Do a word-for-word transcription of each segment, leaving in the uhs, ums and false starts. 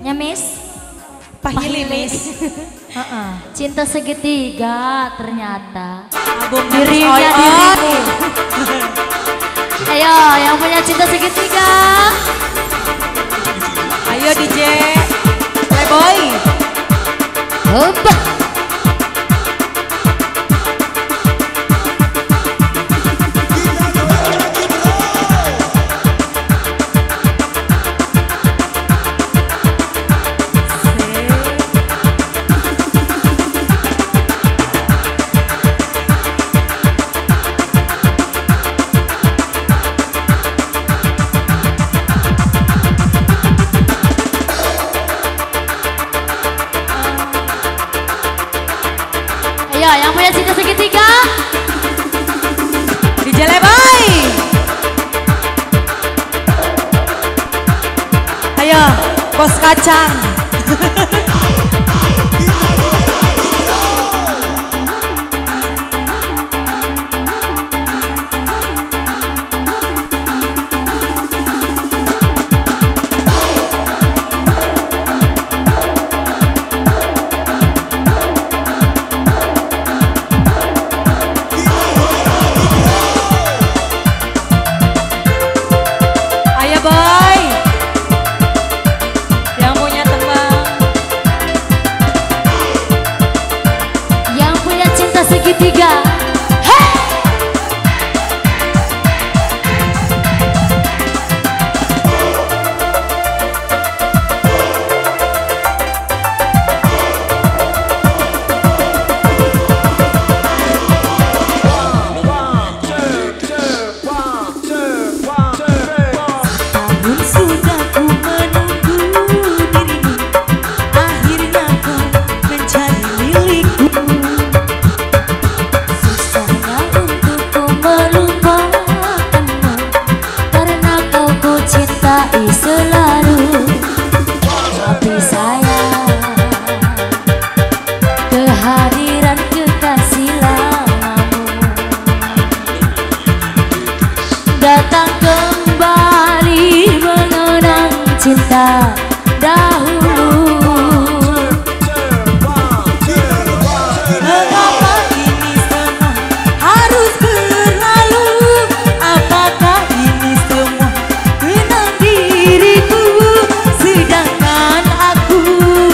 Ya Miss? Pahili Miss. Uh-uh. Cinta segitiga ternyata. Album dirinya dirimu. Ayo yang punya cinta segitiga. Ayo D J Playboy. Hoppa. Ayo yang punya cinta segitiga. D J Playboy. Ayo Bos Kacang. Boy, yang punya teman, yang punya cinta segitiga. Hey! sudah ku menunggu dirimu, akhirnya kau menjadi milikku. Susahnya untukku melupakanmu, karena kau ku cintai selalu. Tapi sayang, kehadiran kekasih lamamu datang kembali mengenang cinta dahulu. Mengapa ini semua harus berlalu? Apakah ini semua tentang diriku? Sedangkan aku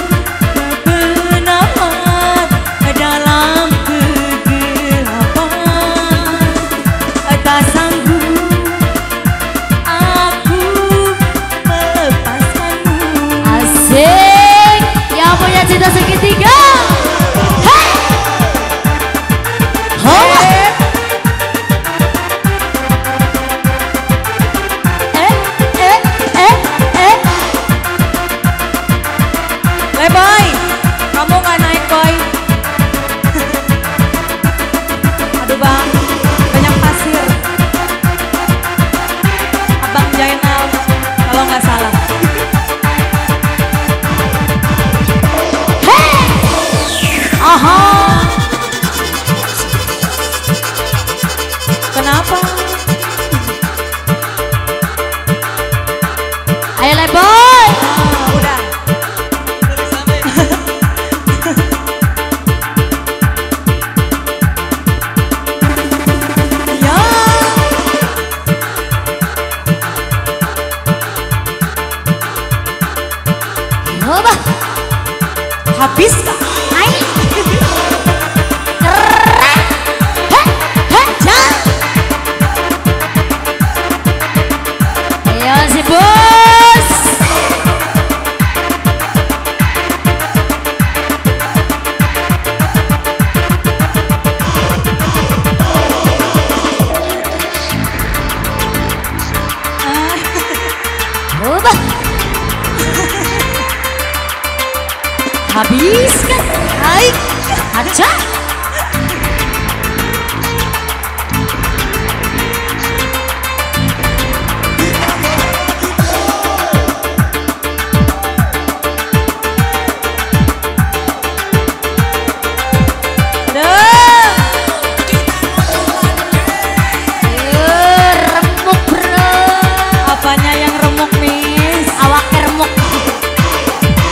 berpenamar dalam kegelapan. Tak sanggup aku melepaskanmu. Asik, yang punya cinta segitiga. Hey! Oh. Eh, eh, eh, eh. Playboy, kamu nggak naik boy? Aduh bang, banyak pasir. Abang Jainal, kalau nggak salah. Hey! Aha. Kenapa? Ayo Playboy. Ah, udah. Ya. Coba. Habis kah? Hai. Keren. Heh, heh, jan. Ayo si bos. Coba. Habiskan. Hai. Aja. Duh. Eh, remuk bro. Apanya yang remuk, Miss? Awaknya remuk.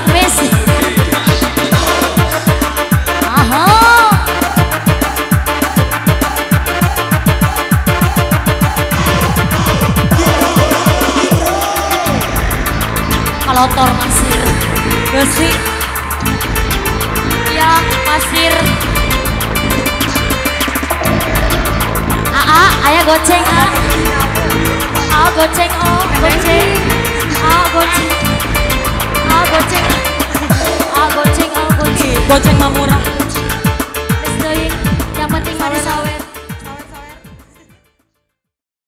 Wis. Aha. Kalotor Masir. Gesi. Ya, Masir. Aa, ayah goceng, ah. Ah, goceng, oh, goceng. Ah, goceng.